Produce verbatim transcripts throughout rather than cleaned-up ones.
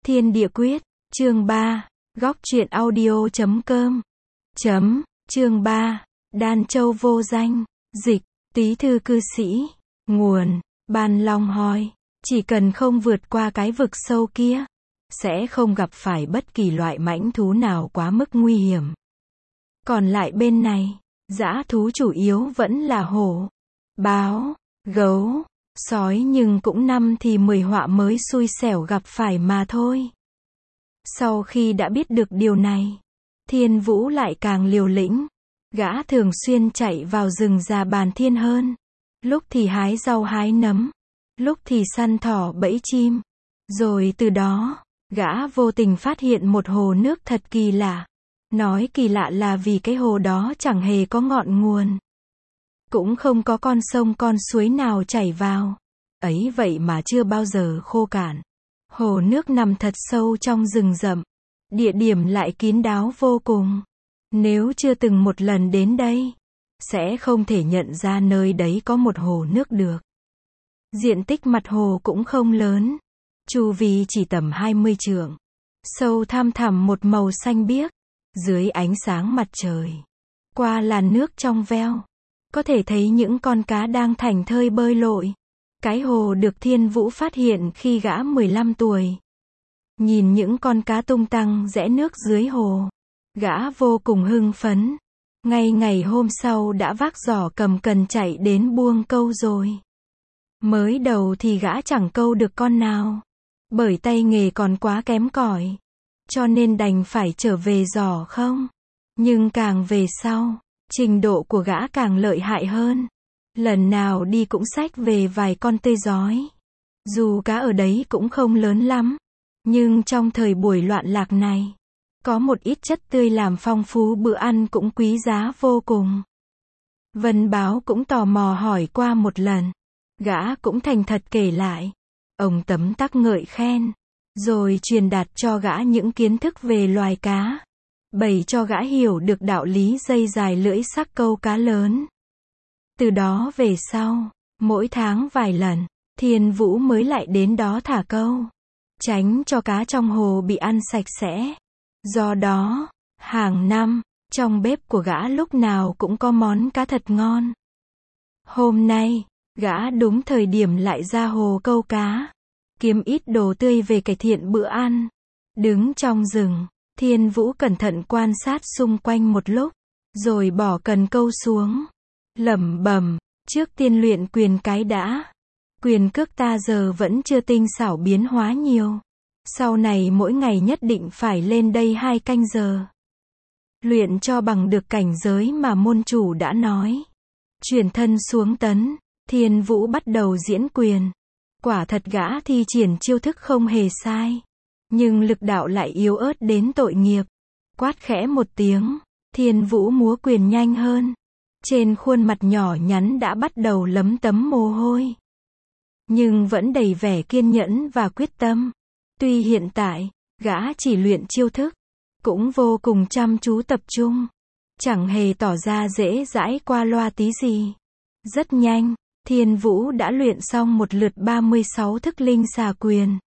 Thiên địa quyết, chương ba, góc truyện audio chấm com, chấm, chương ba, Đan Châu vô danh, dịch, Tý thư cư sĩ, nguồn, Bàn Long Hoi, chỉ cần không vượt qua cái vực sâu kia, sẽ không gặp phải bất kỳ loại mãnh thú nào quá mức nguy hiểm. Còn lại bên này, dã thú chủ yếu vẫn là hổ, báo, gấu, sói, nhưng cũng năm thì mười họa mới xui xẻo gặp phải mà thôi. Sau khi đã biết được điều này, Thiên Vũ lại càng liều lĩnh. Gã thường xuyên chạy vào rừng già Bàn Thiên hơn. Lúc thì hái rau hái nấm, lúc thì săn thỏ bẫy chim. Rồi từ đó, gã vô tình phát hiện một hồ nước thật kỳ lạ. Nói kỳ lạ là vì cái hồ đó chẳng hề có ngọn nguồn. Cũng không có con sông con suối nào chảy vào. Ấy vậy mà chưa bao giờ khô cạn. Hồ nước nằm thật sâu trong rừng rậm. Địa điểm lại kín đáo vô cùng. Nếu chưa từng một lần đến đây, sẽ không thể nhận ra nơi đấy có một hồ nước được. Diện tích mặt hồ cũng không lớn. Chu vi chỉ tầm hai mươi trượng. Sâu thăm thẳm một màu xanh biếc. Dưới ánh sáng mặt trời. Qua làn nước trong veo. Có thể thấy những con cá đang thảnh thơi bơi lội. Cái hồ được Thiên Vũ phát hiện khi gã mười lăm tuổi. Nhìn những con cá tung tăng rẽ nước dưới hồ. Gã vô cùng hưng phấn. Ngay ngày hôm sau đã vác giỏ cầm cần chạy đến buông câu rồi. Mới đầu thì gã chẳng câu được con nào. Bởi tay nghề còn quá kém cỏi. Cho nên đành phải trở về giỏ không. Nhưng càng về sau, trình độ của gã càng lợi hại hơn. Lần nào đi cũng xách về vài con tê giói. Dù cá ở đấy cũng không lớn lắm. Nhưng trong thời buổi loạn lạc này, có một ít chất tươi làm phong phú bữa ăn cũng quý giá vô cùng. Vân Báo cũng tò mò hỏi qua một lần. Gã cũng thành thật kể lại. Ông tấm tắc ngợi khen. Rồi truyền đạt cho gã những kiến thức về loài cá. Bày cho gã hiểu được đạo lý dây dài lưỡi sắc câu cá lớn. Từ đó về sau, mỗi tháng vài lần, Thiên Vũ mới lại đến đó thả câu. Tránh cho cá trong hồ bị ăn sạch sẽ. Do đó, hàng năm, trong bếp của gã lúc nào cũng có món cá thật ngon. Hôm nay, gã đúng thời điểm lại ra hồ câu cá. Kiếm ít đồ tươi về cải thiện bữa ăn. Đứng trong rừng, Thiên Vũ cẩn thận quan sát xung quanh một lúc. Rồi bỏ cần câu xuống. Lẩm bẩm, trước tiên luyện quyền cái đã. Quyền cước ta giờ vẫn chưa tinh xảo biến hóa nhiều. Sau này mỗi ngày nhất định phải lên đây hai canh giờ. Luyện cho bằng được cảnh giới mà môn chủ đã nói. Chuyển thân xuống tấn, Thiên Vũ bắt đầu diễn quyền. Quả thật gã thi triển chiêu thức không hề sai. Nhưng lực đạo lại yếu ớt đến tội nghiệp. Quát khẽ một tiếng, Thiên Vũ múa quyền nhanh hơn. Trên khuôn mặt nhỏ nhắn đã bắt đầu lấm tấm mồ hôi. Nhưng vẫn đầy vẻ kiên nhẫn và quyết tâm. Tuy hiện tại, gã chỉ luyện chiêu thức, cũng vô cùng chăm chú tập trung. Chẳng hề tỏ ra dễ dãi qua loa tí gì. Rất nhanh, Thiên Vũ đã luyện xong một lượt ba mươi sáu thức linh xà quyền.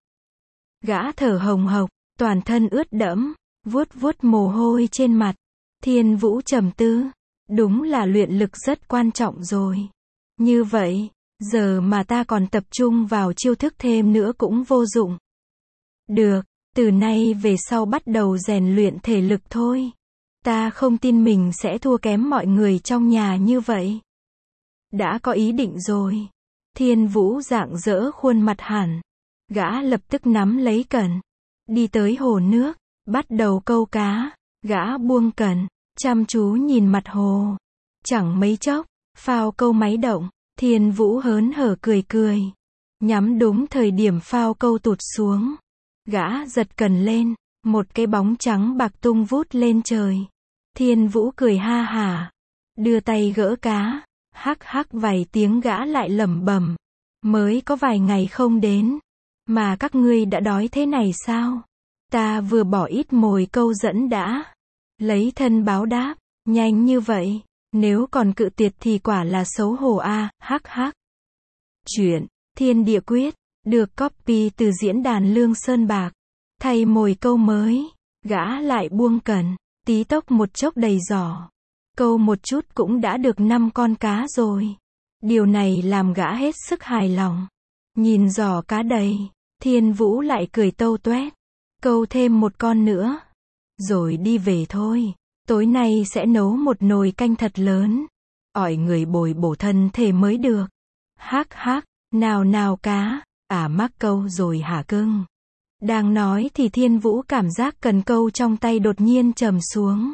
Gã thở hồng hộc, toàn thân ướt đẫm, vuốt vuốt mồ hôi trên mặt. Thiên Vũ trầm tư, đúng là luyện lực rất quan trọng rồi. Như vậy, giờ mà ta còn tập trung vào chiêu thức thêm nữa cũng vô dụng. Được, từ nay về sau bắt đầu rèn luyện thể lực thôi. Ta không tin mình sẽ thua kém mọi người trong nhà như vậy. Đã có ý định rồi. Thiên Vũ rạng rỡ khuôn mặt hẳn. Gã lập tức nắm lấy cần. Đi tới hồ nước, bắt đầu câu cá. Gã buông cần, chăm chú nhìn mặt hồ. Chẳng mấy chốc, phao câu máy động. Thiên Vũ hớn hở cười cười. Nhắm đúng thời điểm phao câu tụt xuống. Gã giật cần lên. Một cái bóng trắng bạc tung vút lên trời. Thiên Vũ cười ha hả. Đưa tay gỡ cá. Hắc hắc vài tiếng gã lại lẩm bẩm. Mới có vài ngày không đến. Mà các ngươi đã đói thế này sao? Ta vừa bỏ ít mồi câu dẫn đã. Lấy thân báo đáp. Nhanh như vậy. Nếu còn cự tuyệt thì quả là xấu hổ a. Hắc hắc. Chuyện Thiên Địa Quyết được copy từ diễn đàn Lương Sơn Bạc. Thay mồi câu mới, gã lại buông cần, tí tốc một chốc đầy giỏ. Câu một chút cũng đã được năm con cá rồi. Điều này làm gã hết sức hài lòng. Nhìn giỏ cá đầy, Thiên Vũ lại cười tâu toét. Câu thêm một con nữa, rồi đi về thôi. Tối nay sẽ nấu một nồi canh thật lớn. Ỏi người bồi bổ thân thể mới được. Hắc hắc, nào nào cá, à mắc câu rồi hả cưng. Đang nói thì Thiên Vũ cảm giác cần câu trong tay đột nhiên trầm xuống.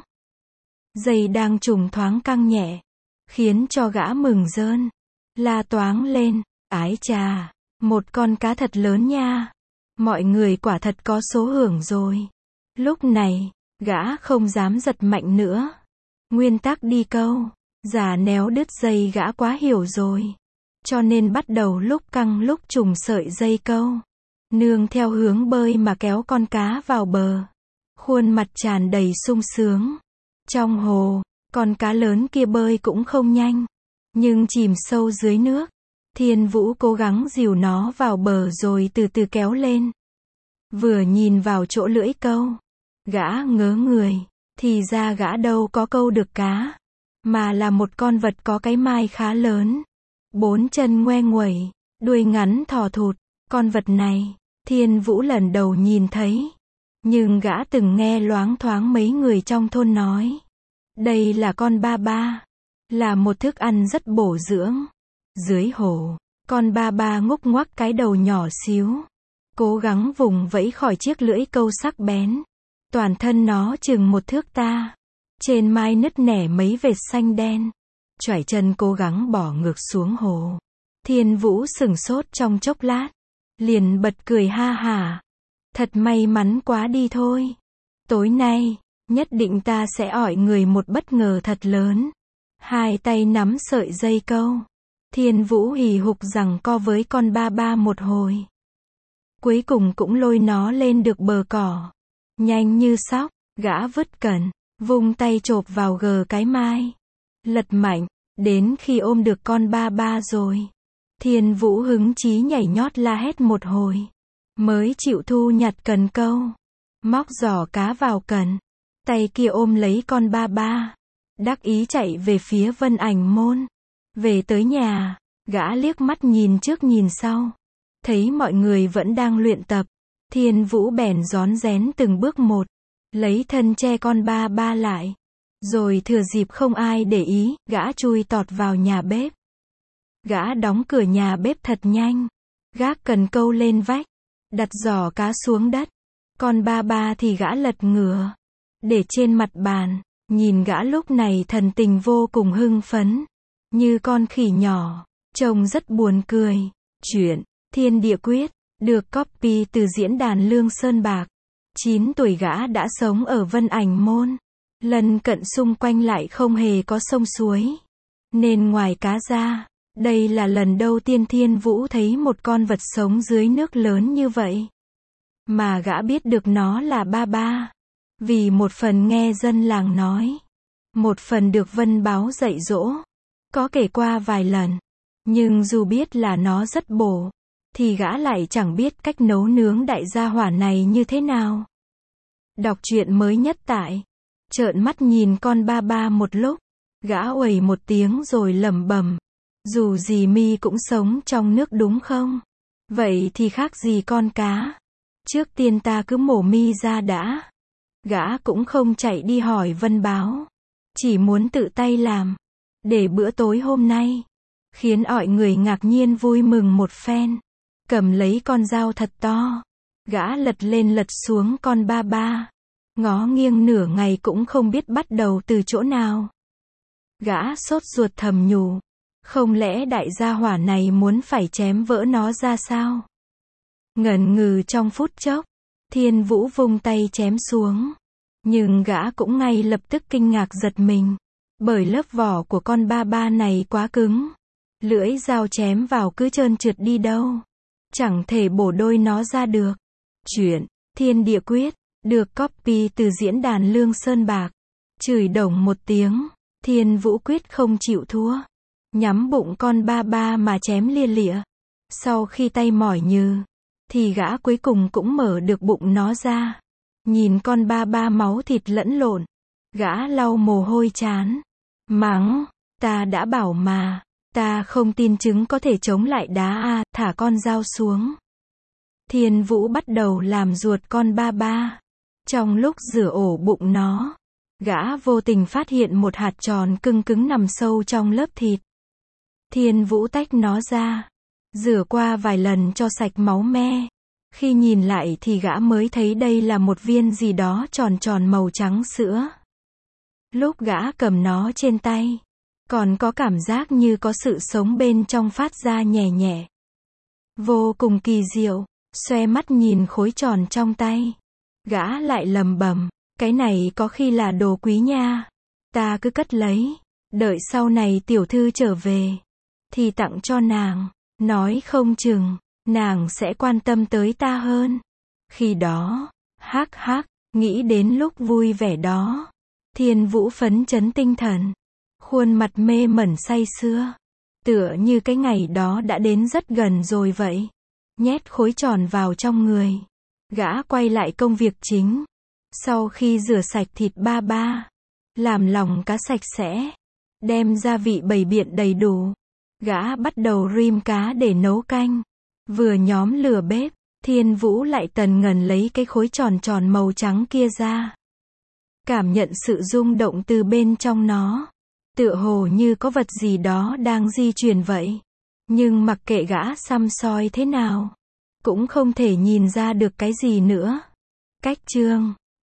Dây đang trùng thoáng căng nhẹ, khiến cho gã mừng rơn. La toáng lên, ái chà, một con cá thật lớn nha. Mọi người quả thật có số hưởng rồi. Lúc này, gã không dám giật mạnh nữa. Nguyên tắc đi câu, giả néo đứt dây gã quá hiểu rồi. Cho nên bắt đầu lúc căng lúc trùng sợi dây câu. Nương theo hướng bơi mà kéo con cá vào bờ. Khuôn mặt tràn đầy sung sướng. Trong hồ, con cá lớn kia bơi cũng không nhanh. Nhưng chìm sâu dưới nước. Thiên Vũ cố gắng dìu nó vào bờ rồi từ từ kéo lên. Vừa nhìn vào chỗ lưỡi câu, gã ngớ người. Thì ra gã đâu có câu được cá, mà là một con vật có cái mai khá lớn. Bốn chân ngoe nguẩy, đuôi ngắn thò thụt. Con vật này, Thiên Vũ lần đầu nhìn thấy. Nhưng gã từng nghe loáng thoáng mấy người trong thôn nói. Đây là con ba ba. Là một thức ăn rất bổ dưỡng. Dưới hồ, con ba ba ngúc ngoắc cái đầu nhỏ xíu. Cố gắng vùng vẫy khỏi chiếc lưỡi câu sắc bén. Toàn thân nó chừng một thước ta. Trên mai nứt nẻ mấy vệt xanh đen. Choải chân cố gắng bỏ ngược xuống hồ. Thiên Vũ sửng sốt trong chốc lát. Liền bật cười ha hả. Thật may mắn quá đi thôi. Tối nay, nhất định ta sẽ ỏi người một bất ngờ thật lớn. Hai tay nắm sợi dây câu. Thiên Vũ hì hục giằng co với con ba ba một hồi. Cuối cùng cũng lôi nó lên được bờ cỏ. Nhanh như sóc, gã vứt cần, vung tay chộp vào gờ cái mai. Lật mạnh, đến khi ôm được con ba ba rồi. Thiên Vũ hứng chí nhảy nhót la hét một hồi. Mới chịu thu nhặt cần câu. Móc giỏ cá vào cần. Tay kia ôm lấy con ba ba. Đắc ý chạy về phía Vân Ảnh Môn. Về tới nhà, gã liếc mắt nhìn trước nhìn sau. Thấy mọi người vẫn đang luyện tập. Thiên Vũ bèn rón rén từng bước một. Lấy thân che con ba ba lại. Rồi thừa dịp không ai để ý, gã chui tọt vào nhà bếp. Gã đóng cửa nhà bếp thật nhanh. Gác cần câu lên vách. Đặt giỏ cá xuống đất. Con ba ba thì gã lật ngửa. Để trên mặt bàn. Nhìn gã lúc này thần tình vô cùng hưng phấn. Như con khỉ nhỏ. Trông rất buồn cười. Chuyện Thiên Địa Quyết được copy từ diễn đàn Lương Sơn Bạc. chín tuổi gã đã sống ở Vân Ảnh Môn. Lần cận xung quanh lại không hề có sông suối. Nên ngoài cá ra, đây là lần đầu tiên Thiên Vũ thấy một con vật sống dưới nước lớn như vậy. Mà gã biết được nó là ba ba. Vì một phần nghe dân làng nói. Một phần được Vân Báo dạy dỗ. Có kể qua vài lần. Nhưng dù biết là nó rất bổ. Thì gã lại chẳng biết cách nấu nướng đại gia hỏa này như thế nào. Đọc truyện mới nhất tại. Trợn mắt nhìn con ba ba một lúc. Gã uầy một tiếng rồi lẩm bẩm. Dù gì mi cũng sống trong nước đúng không? Vậy thì khác gì con cá. Trước tiên ta cứ mổ mi ra đã. Gã cũng không chạy đi hỏi Vân Báo. Chỉ muốn tự tay làm. Để bữa tối hôm nay. Khiến mọi người ngạc nhiên vui mừng một phen. Cầm lấy con dao thật to. Gã lật lên lật xuống con ba ba. Ngó nghiêng nửa ngày cũng không biết bắt đầu từ chỗ nào. Gã sốt ruột thầm nhủ. Không lẽ đại gia hỏa này muốn phải chém vỡ nó ra sao? Ngần ngừ trong phút chốc. Thiên Vũ vung tay chém xuống. Nhưng gã cũng ngay lập tức kinh ngạc giật mình. Bởi lớp vỏ của con ba ba này quá cứng. Lưỡi dao chém vào cứ trơn trượt đi đâu. Chẳng thể bổ đôi nó ra được. Chuyện Thiên Địa Quyết được copy từ diễn đàn Lương Sơn Bạc. Chửi đồng một tiếng. Thiên Vũ quyết không chịu thua. Nhắm bụng con ba ba mà chém lia lịa. Sau khi tay mỏi nhừ. thì gã cuối cùng cũng mở được bụng nó ra. Nhìn con ba ba máu thịt lẫn lộn, gã lau mồ hôi trán, mắng, ta đã bảo mà, ta không tin trứng có thể chống lại đá à, thả con dao xuống. Thiên Vũ bắt đầu làm ruột con ba ba. Trong lúc rửa ổ bụng nó, gã vô tình phát hiện một hạt tròn cưng cứng nằm sâu trong lớp thịt. Thiên Vũ tách nó ra, rửa qua vài lần cho sạch máu me. Khi nhìn lại thì gã mới thấy đây là một viên gì đó tròn tròn màu trắng sữa. Lúc gã cầm nó trên tay, còn có cảm giác như có sự sống bên trong phát ra nhẹ nhẹ. Vô cùng kỳ diệu, xoe mắt nhìn khối tròn trong tay. Gã lại lầm bầm, cái này có khi là đồ quý nha. Ta cứ cất lấy, đợi sau này tiểu thư trở về, thì tặng cho nàng, nói không chừng, nàng sẽ quan tâm tới ta hơn. Khi đó, hắc hắc, nghĩ đến lúc vui vẻ đó. Thiên Vũ phấn chấn tinh thần, khuôn mặt mê mẩn say sưa, tựa như cái ngày đó đã đến rất gần rồi vậy. Nhét khối tròn vào trong người, gã quay lại công việc chính. Sau khi rửa sạch thịt ba ba, làm lòng cá sạch sẽ, đem gia vị bày biện đầy đủ, gã bắt đầu rim cá để nấu canh. Vừa nhóm lửa bếp, Thiên Vũ lại tần ngần lấy cái khối tròn tròn màu trắng kia ra. Cảm nhận sự rung động từ bên trong nó, tựa hồ như có vật gì đó đang di chuyển vậy. Nhưng mặc kệ gã xăm soi thế nào, cũng không thể nhìn ra được cái gì nữa. Cách chương